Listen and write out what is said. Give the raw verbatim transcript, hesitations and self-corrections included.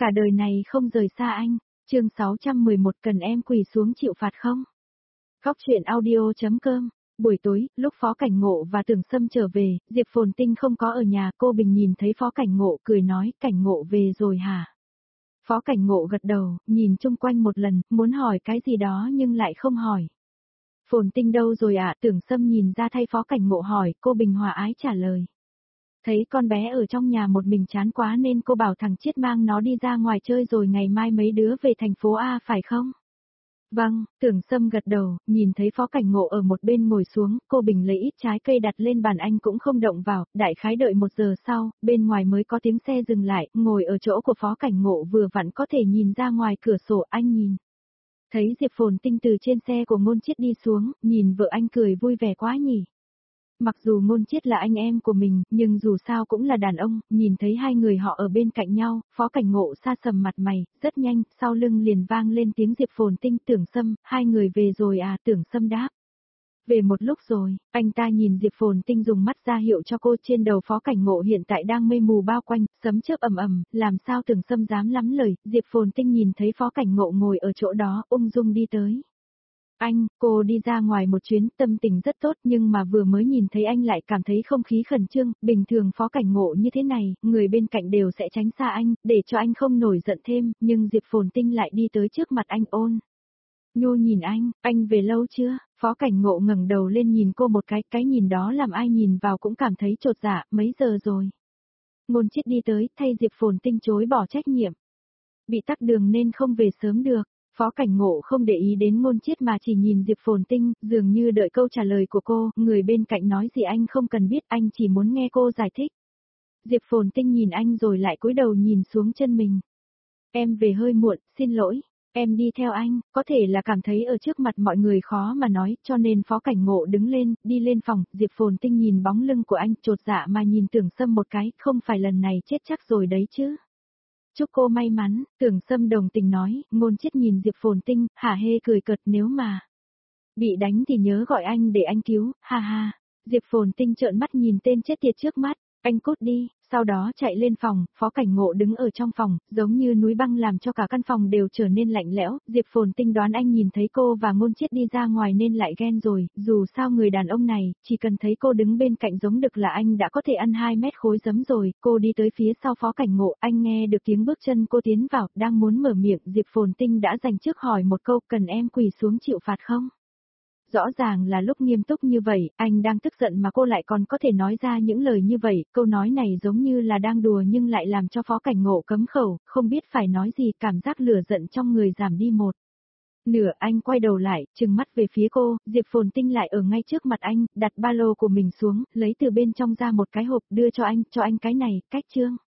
Cả đời này không rời xa anh. Chương sáu trăm mười một cần em quỳ xuống chịu phạt không? Góc truyện audio chấm com. Buổi tối, lúc Phó Cảnh Ngộ và Tưởng Sâm trở về, Diệp Phồn Tinh không có ở nhà, cô Bình nhìn thấy Phó Cảnh Ngộ cười nói, Cảnh Ngộ về rồi hả? Phó Cảnh Ngộ gật đầu, nhìn chung quanh một lần, muốn hỏi cái gì đó nhưng lại không hỏi. Phồn Tinh đâu rồi ạ? À? Tưởng Sâm nhìn ra thay Phó Cảnh Ngộ hỏi, cô Bình hòa ái trả lời. Thấy con bé ở trong nhà một mình chán quá nên cô bảo thằng Chiết mang nó đi ra ngoài chơi rồi ngày mai mấy đứa về thành phố A phải không? Vâng, Tưởng Sâm gật đầu, nhìn thấy Phó Cảnh Ngộ ở một bên ngồi xuống, cô Bình lấy ít trái cây đặt lên bàn anh cũng không động vào, đại khái đợi một giờ sau, bên ngoài mới có tiếng xe dừng lại, ngồi ở chỗ của Phó Cảnh Ngộ vừa vặn có thể nhìn ra ngoài cửa sổ anh nhìn. Thấy Diệp Phồn Tinh từ trên xe của Ngôn Chiết đi xuống, nhìn vợ anh cười vui vẻ quá nhỉ. Mặc dù Ngôn Chiết là anh em của mình, nhưng dù sao cũng là đàn ông, nhìn thấy hai người họ ở bên cạnh nhau, Phó Cảnh Ngộ sa sầm mặt mày, rất nhanh, sau lưng liền vang lên tiếng Diệp Phồn Tinh. Tưởng Sâm, hai người về rồi à? Tưởng Sâm đáp. Về một lúc rồi, anh ta nhìn Diệp Phồn Tinh dùng mắt ra hiệu cho cô. Trên đầu Phó Cảnh Ngộ hiện tại đang mây mù bao quanh, sấm chớp ầm ầm, làm sao Tưởng Sâm dám lắm lời. Diệp Phồn Tinh nhìn thấy Phó Cảnh Ngộ ngồi ở chỗ đó, ung dung đi tới. Anh, cô đi ra ngoài một chuyến, tâm tình rất tốt nhưng mà vừa mới nhìn thấy anh lại cảm thấy không khí khẩn trương, bình thường Phó Cảnh Ngộ như thế này, người bên cạnh đều sẽ tránh xa anh, để cho anh không nổi giận thêm, nhưng Diệp Phồn Tinh lại đi tới trước mặt anh ôn. Nhu nhìn anh, anh về lâu chưa? Phó Cảnh Ngộ ngẩng đầu lên nhìn cô một cái, cái nhìn đó làm ai nhìn vào cũng cảm thấy chột dạ, mấy giờ rồi? Ngôn Chiết đi tới, thay Diệp Phồn Tinh chối bỏ trách nhiệm. Bị tắc đường nên không về sớm được. Phó Cảnh Ngộ không để ý đến Ngôn Chiết mà chỉ nhìn Diệp Phồn Tinh, dường như đợi câu trả lời của cô, người bên cạnh nói gì anh không cần biết, anh chỉ muốn nghe cô giải thích. Diệp Phồn Tinh nhìn anh rồi lại cúi đầu nhìn xuống chân mình. Em về hơi muộn, xin lỗi, em đi theo anh, có thể là cảm thấy ở trước mặt mọi người khó mà nói, cho nên Phó Cảnh Ngộ đứng lên, đi lên phòng. Diệp Phồn Tinh nhìn bóng lưng của anh, chột dạ mà nhìn Tưởng Sâm một cái, không phải lần này chết chắc rồi đấy chứ. Chúc cô may mắn, Tưởng Sâm đồng tình nói. Ngôn Chiết nhìn Diệp Phồn Tinh, hả hê cười cợt, nếu mà bị đánh thì nhớ gọi anh để anh cứu, ha ha. Diệp Phồn Tinh trợn mắt nhìn tên chết tiệt trước mắt, anh cút đi, sau đó chạy lên phòng. Phó Cảnh Ngộ đứng ở trong phòng, giống như núi băng làm cho cả căn phòng đều trở nên lạnh lẽo. Diệp Phồn Tinh đoán anh nhìn thấy cô và Ngôn Chiết đi ra ngoài nên lại ghen rồi, dù sao người đàn ông này, chỉ cần thấy cô đứng bên cạnh giống đực là anh đã có thể ăn hai mét khối giấm rồi. Cô đi tới phía sau Phó Cảnh Ngộ, anh nghe được tiếng bước chân cô tiến vào, đang muốn mở miệng, Diệp Phồn Tinh đã dành trước hỏi một câu, cần em quỳ xuống chịu phạt không? Rõ ràng là lúc nghiêm túc như vậy, anh đang tức giận mà cô lại còn có thể nói ra những lời như vậy, câu nói này giống như là đang đùa nhưng lại làm cho Phó Cảnh Ngộ cấm khẩu, không biết phải nói gì, cảm giác lửa giận trong người giảm đi một nửa. Anh quay đầu lại, trừng mắt về phía cô, Diệp Phồn Tinh lại ở ngay trước mặt anh, đặt ba lô của mình xuống, lấy từ bên trong ra một cái hộp, đưa cho anh, cho anh cái này, cách chương.